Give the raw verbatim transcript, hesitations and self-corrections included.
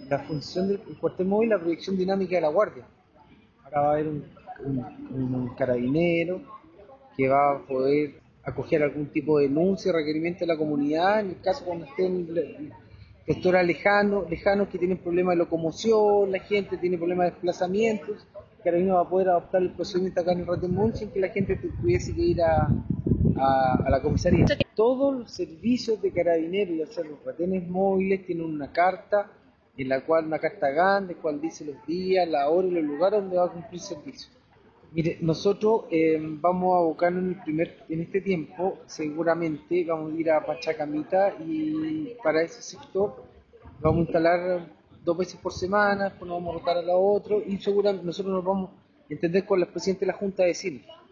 la función del cuartel móvil, la proyección dinámica de la guardia. Ahora va a haber un, un, un carabinero que va a poder acoger algún tipo de denuncia, requerimiento de la comunidad, en el caso cuando estén sectores lejanos, lejanos que tienen problemas de locomoción, la gente tiene problemas de desplazamientos, el carabinero va a poder adoptar el procedimiento acá en el Ratemón sin que la gente tuviese que ir a, a, a la comisaría. Todos los servicios de carabineros, ya sea los retenes móviles, tienen una carta, en la cual una carta grande, cual dice los días, la hora y los lugares donde va a cumplir servicio. Mire, nosotros eh, vamos a abocarnos en, el primer, en este tiempo, seguramente vamos a ir a Pachacamita y para ese sector vamos a instalar dos veces por semana, después nos vamos a rotar a la otro y seguramente nosotros nos vamos a entender con el presidente de la Junta de Vecinos.